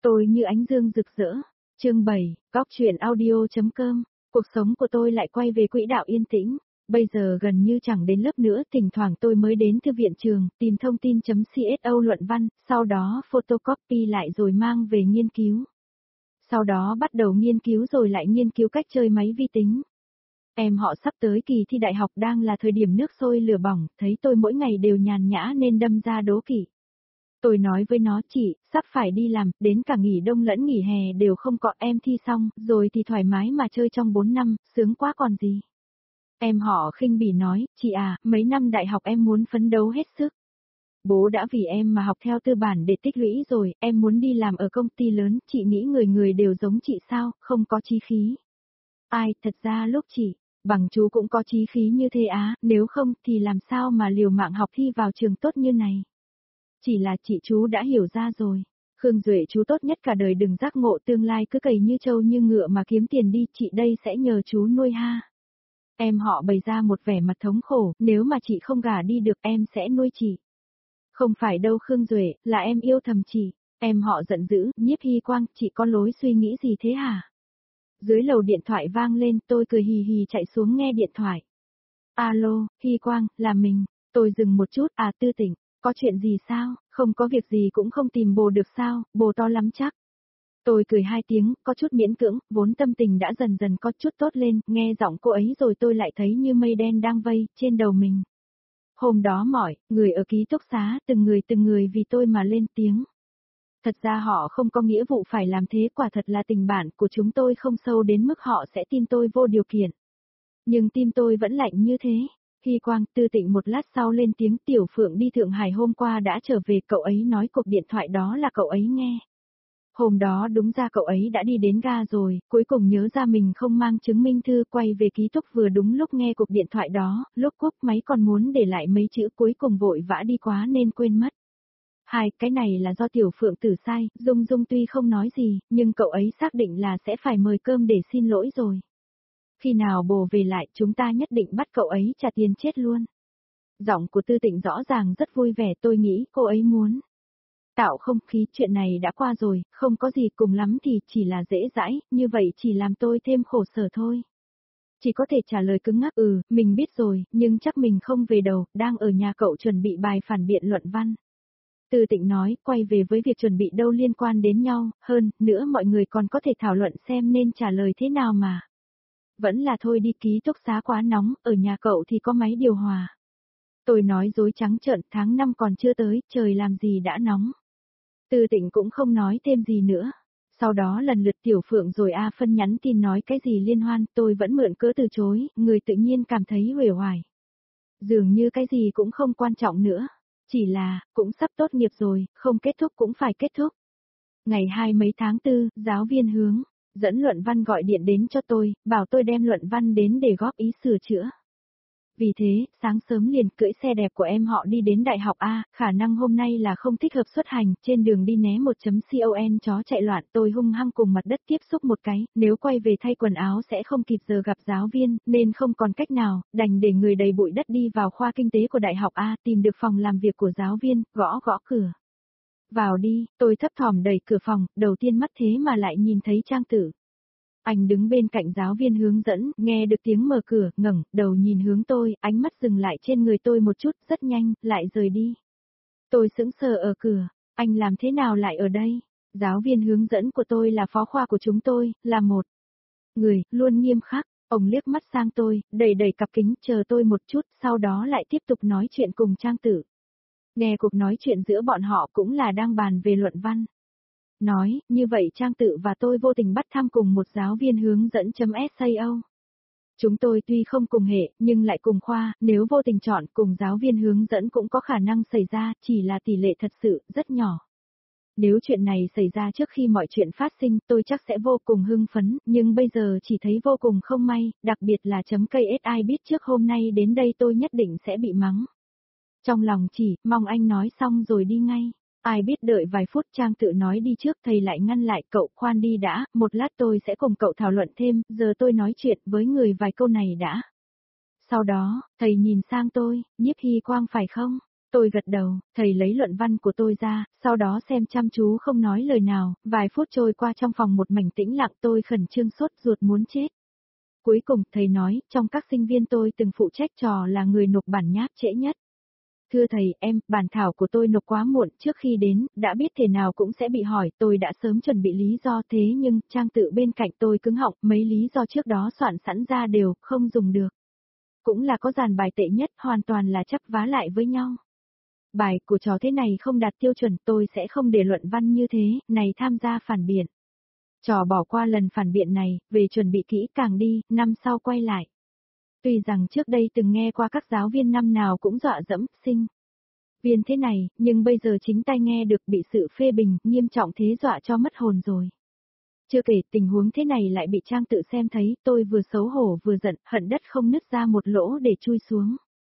Tôi như ánh dương rực rỡ. Chương 7, Góc truyện audio.com. Cuộc sống của tôi lại quay về quỹ đạo yên tĩnh. Bây giờ gần như chẳng đến lớp nữa, thỉnh thoảng tôi mới đến thư viện trường, tìm thông tin.cso luận văn, sau đó photocopy lại rồi mang về nghiên cứu. Sau đó bắt đầu nghiên cứu rồi lại nghiên cứu cách chơi máy vi tính. Em họ sắp tới kỳ thi đại học đang là thời điểm nước sôi lửa bỏng, thấy tôi mỗi ngày đều nhàn nhã nên đâm ra đố kỵ. Tôi nói với nó, chị, sắp phải đi làm, đến cả nghỉ đông lẫn nghỉ hè đều không có, em thi xong, rồi thì thoải mái mà chơi trong 4 năm, sướng quá còn gì. Em họ khinh bỉ nói, chị à, mấy năm đại học em muốn phấn đấu hết sức. Bố đã vì em mà học theo tư bản để tích lũy rồi, em muốn đi làm ở công ty lớn, chị nghĩ người người đều giống chị sao, không có chí khí. Ai, thật ra lúc chị, bằng chú cũng có chí khí như thế á, nếu không thì làm sao mà liều mạng học thi vào trường tốt như này. Chỉ là chị chú đã hiểu ra rồi. Khương Duệ chú tốt nhất cả đời đừng giác ngộ tương lai cứ cày như trâu như ngựa mà kiếm tiền đi, chị đây sẽ nhờ chú nuôi ha. Em họ bày ra một vẻ mặt thống khổ, nếu mà chị không gả đi được em sẽ nuôi chị. Không phải đâu Khương Duệ, là em yêu thầm chị. Em họ giận dữ, Nhiếp Hy Quang, chị có lối suy nghĩ gì thế hả? Dưới lầu điện thoại vang lên, tôi cười hì hì chạy xuống nghe điện thoại. Alo, Hy Quang, là mình. Tôi dừng một chút, à Tư Tịnh, có chuyện gì sao, không có việc gì cũng không tìm bồ được sao, bồ to lắm chắc. Tôi cười hai tiếng, có chút miễn cưỡng, vốn tâm tình đã dần dần có chút tốt lên, nghe giọng cô ấy rồi tôi lại thấy như mây đen đang vây trên đầu mình. Hôm đó mọi người ở ký túc xá, từng người vì tôi mà lên tiếng. Thật ra họ không có nghĩa vụ phải làm thế, quả thật là tình bạn của chúng tôi không sâu đến mức họ sẽ tin tôi vô điều kiện. Nhưng tim tôi vẫn lạnh như thế. Hy Quang, Tư Tịnh một lát sau lên tiếng, Tiểu Phượng đi Thượng Hải hôm qua đã trở về, cậu ấy nói cuộc điện thoại đó là cậu ấy nghe. Hôm đó đúng ra cậu ấy đã đi đến ga rồi, cuối cùng nhớ ra mình không mang chứng minh thư, quay về ký túc vừa đúng lúc nghe cuộc điện thoại đó, lúc cúp máy còn muốn để lại mấy chữ cuối cùng vội vã đi quá nên quên mất. Cái này là do Tiểu Phượng Tử sai, Dung Dung tuy không nói gì, nhưng cậu ấy xác định là sẽ phải mời cơm để xin lỗi rồi. Khi nào bồ về lại chúng ta nhất định bắt cậu ấy trả tiền chết luôn. Giọng của Tư Tịnh rõ ràng rất vui vẻ, tôi nghĩ cô ấy muốn tạo không khí, chuyện này đã qua rồi, không có gì, cùng lắm thì chỉ là dễ dãi, như vậy chỉ làm tôi thêm khổ sở thôi. Chỉ có thể trả lời cứng ngắc, mình biết rồi, nhưng chắc mình không về đâu, đang ở nhà cậu chuẩn bị bài phản biện luận văn. Tư Tịnh nói, quay về với việc chuẩn bị đâu liên quan đến nhau, hơn nữa mọi người còn có thể thảo luận xem nên trả lời thế nào mà. Vẫn là thôi đi, ký túc xá quá nóng, ở nhà cậu thì có máy điều hòa. Tôi nói dối trắng trợn, tháng 5 còn chưa tới, trời làm gì đã nóng. Tư Tịnh cũng không nói thêm gì nữa. Sau đó lần lượt Tiểu Phượng rồi A Phân nhắn tin nói cái gì liên hoan, tôi vẫn mượn cớ từ chối, người tự nhiên cảm thấy uể oải. Dường như cái gì cũng không quan trọng nữa. Chỉ là, cũng sắp tốt nghiệp rồi, không kết thúc cũng phải kết thúc. Ngày 2 mấy tháng 4, giáo viên Hướng dẫn luận văn gọi điện đến cho tôi, bảo tôi đem luận văn đến để góp ý sửa chữa. Vì thế, sáng sớm liền cưỡi xe đẹp của em họ đi đến đại học A, khả năng hôm nay là không thích hợp xuất hành, trên đường đi né 1.con chó chạy loạn, tôi hung hăng cùng mặt đất tiếp xúc một cái, nếu quay về thay quần áo sẽ không kịp giờ gặp giáo viên, nên không còn cách nào, đành để người đầy bụi đất đi vào khoa kinh tế của đại học A, tìm được phòng làm việc của giáo viên, gõ gõ cửa. Vào đi, tôi thấp thỏm đẩy cửa phòng, đầu tiên mắt thế mà lại nhìn thấy Trang Tử. Anh đứng bên cạnh giáo viên hướng dẫn, nghe được tiếng mở cửa, ngẩng đầu nhìn hướng tôi, ánh mắt dừng lại trên người tôi một chút, rất nhanh, lại rời đi. Tôi sững sờ ở cửa, anh làm thế nào lại ở đây? Giáo viên hướng dẫn của tôi là phó khoa của chúng tôi, là một người, luôn nghiêm khắc. Ông liếc mắt sang tôi, đẩy cặp kính, chờ tôi một chút, sau đó lại tiếp tục nói chuyện cùng Trang Tử. Nghe cuộc nói chuyện giữa bọn họ cũng là đang bàn về luận văn. Nói, như vậy Trang Tự và tôi vô tình bắt thăm cùng một giáo viên hướng dẫn.sao. Chúng tôi tuy không cùng hệ, nhưng lại cùng khoa, nếu vô tình chọn cùng giáo viên hướng dẫn cũng có khả năng xảy ra, chỉ là tỷ lệ thật sự, rất nhỏ. Nếu chuyện này xảy ra trước khi mọi chuyện phát sinh, tôi chắc sẽ vô cùng hưng phấn, nhưng bây giờ chỉ thấy vô cùng không may, đặc biệt là .ksi biết trước hôm nay đến đây tôi nhất định sẽ bị mắng. Trong lòng chỉ, mong anh nói xong rồi đi ngay. Ai biết đợi vài phút Trang Tự nói đi trước, thầy lại ngăn lại, cậu khoan đi đã, một lát tôi sẽ cùng cậu thảo luận thêm, giờ tôi nói chuyện với người vài câu này đã. Sau đó, thầy nhìn sang tôi, Nhiếp Hy Quang phải không? Tôi gật đầu, thầy lấy luận văn của tôi ra, sau đó xem chăm chú không nói lời nào, vài phút trôi qua trong phòng một mảnh tĩnh lặng tôi khẩn trương sốt ruột muốn chết. Cuối cùng thầy nói, trong các sinh viên tôi từng phụ trách trò là người nộp bản nháp trễ nhất. Thưa thầy, bản thảo của tôi nộp quá muộn, trước khi đến, đã biết thế nào cũng sẽ bị hỏi, tôi đã sớm chuẩn bị lý do thế nhưng, trang tự bên cạnh tôi cứng họng, mấy lý do trước đó soạn sẵn ra đều, không dùng được. Cũng là có dàn bài tệ nhất, hoàn toàn là chấp vá lại với nhau. Bài của trò thế này không đạt tiêu chuẩn, tôi sẽ không để luận văn như thế, này tham gia phản biện. Trò bỏ qua lần phản biện này, về chuẩn bị kỹ càng đi, năm sau quay lại. Tuy rằng trước đây từng nghe qua các giáo viên năm nào cũng dọa dẫm, sinh viên thế này, nhưng bây giờ chính tai nghe được bị sự phê bình, nghiêm trọng thế dọa cho mất hồn rồi. Chưa kể tình huống thế này lại bị Trang tự xem thấy, tôi vừa xấu hổ vừa giận, hận đất không nứt ra một lỗ để chui xuống.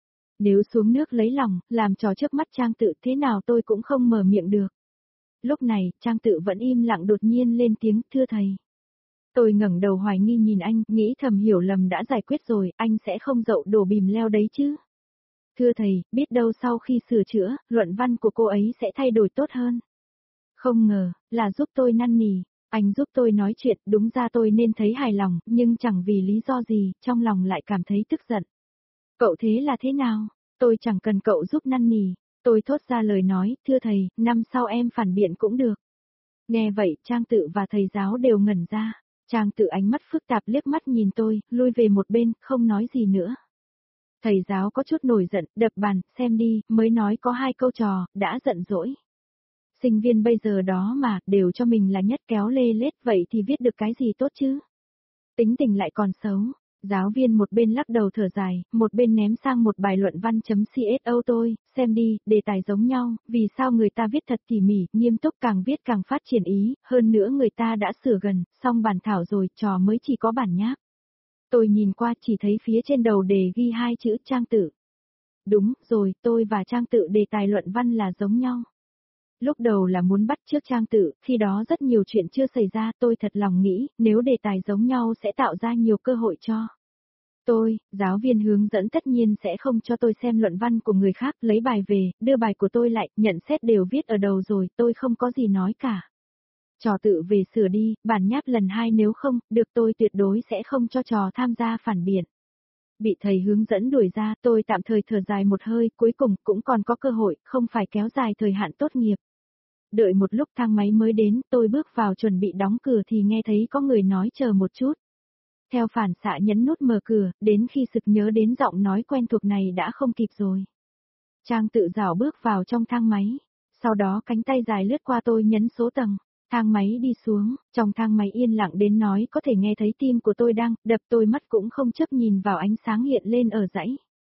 Nếu xuống nước lấy lòng, làm trò trước mắt Trang tự thế nào tôi cũng không mở miệng được. Lúc này, Trang tự vẫn im lặng đột nhiên lên tiếng, thưa thầy. Tôi ngẩng đầu hoài nghi nhìn anh, nghĩ thầm hiểu lầm đã giải quyết rồi, anh sẽ không dậu đổ bìm leo đấy chứ. Thưa thầy, biết đâu sau khi sửa chữa, luận văn của cô ấy sẽ thay đổi tốt hơn. Không ngờ, là giúp tôi năn nỉ, anh giúp tôi nói chuyện, đúng ra tôi nên thấy hài lòng, nhưng chẳng vì lý do gì, trong lòng lại cảm thấy tức giận. Cậu thế là thế nào? Tôi chẳng cần cậu giúp năn nỉ. Tôi thốt ra lời nói, thưa thầy, năm sau em phản biện cũng được. Nghe vậy, Trang tự và thầy giáo đều ngẩn ra. Trang tự ánh mắt phức tạp liếc mắt nhìn tôi, lui về một bên, không nói gì nữa. Thầy giáo có chút nổi giận, đập bàn, xem đi, mới nói có 2 câu trò, đã giận dỗi. Sinh viên bây giờ đó mà, đều cho mình là nhất kéo lê lết, vậy thì viết được cái gì tốt chứ? Tính tình lại còn xấu. Giáo viên một bên lắc đầu thở dài, một bên ném sang một bài luận văn.cso tôi, xem đi, đề tài giống nhau, vì sao người ta viết thật tỉ mỉ, nghiêm túc càng viết càng phát triển ý, hơn nữa người ta đã sửa gần, xong bản thảo rồi, trò mới chỉ có bản nháp. Tôi nhìn qua chỉ thấy phía trên đầu đề ghi 2 chữ Trang tự. Đúng rồi, tôi và Trang tự đề tài luận văn là giống nhau. Lúc đầu là muốn bắt chước Trang tự, khi đó rất nhiều chuyện chưa xảy ra, tôi thật lòng nghĩ, nếu đề tài giống nhau sẽ tạo ra nhiều cơ hội cho tôi. Giáo viên hướng dẫn tất nhiên sẽ không cho tôi xem luận văn của người khác, lấy bài về, đưa bài của tôi lại, nhận xét đều viết ở đầu rồi, tôi không có gì nói cả. Trò tự về sửa đi, bản nháp lần 2 nếu không, được tôi tuyệt đối sẽ không cho trò tham gia phản biện. Bị thầy hướng dẫn đuổi ra, tôi tạm thời thở dài một hơi, cuối cùng cũng còn có cơ hội, không phải kéo dài thời hạn tốt nghiệp. Đợi một lúc thang máy mới đến, tôi bước vào chuẩn bị đóng cửa thì nghe thấy có người nói chờ một chút. Theo phản xạ nhấn nút mở cửa, đến khi sực nhớ đến giọng nói quen thuộc này đã không kịp rồi. Trang tự dảo bước vào trong thang máy. Sau đó cánh tay dài lướt qua tôi nhấn số tầng. Thang máy đi xuống, trong thang máy yên lặng đến nói có thể nghe thấy tim của tôi đang đập, tôi mắt cũng không chấp nhìn vào ánh sáng hiện lên ở dãy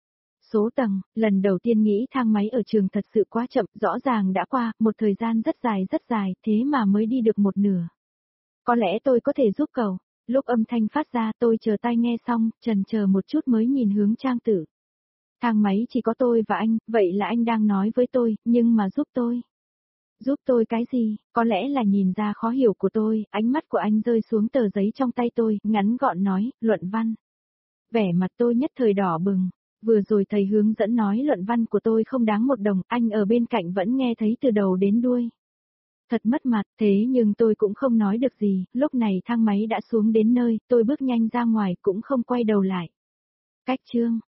số tầng. Lần đầu tiên nghĩ thang máy ở trường thật sự quá chậm, rõ ràng đã qua một thời gian rất dài, thế mà mới đi được một nửa. Có lẽ tôi có thể giúp cậu. Lúc âm thanh phát ra tôi chờ tai nghe xong, chần chờ một chút mới nhìn hướng Trang tự. Thang máy chỉ có tôi và anh, vậy là anh đang nói với tôi, nhưng mà giúp tôi. Giúp tôi cái gì? Có lẽ là nhìn ra khó hiểu của tôi, ánh mắt của anh rơi xuống tờ giấy trong tay tôi, ngắn gọn nói, luận văn. Vẻ mặt tôi nhất thời đỏ bừng. Vừa rồi thầy hướng dẫn nói luận văn của tôi không đáng 1 đồng, anh ở bên cạnh vẫn nghe thấy từ đầu đến đuôi. Thật mất mặt, thế nhưng tôi cũng không nói được gì, lúc này thang máy đã xuống đến nơi, tôi bước nhanh ra ngoài cũng không quay đầu lại. Cách chương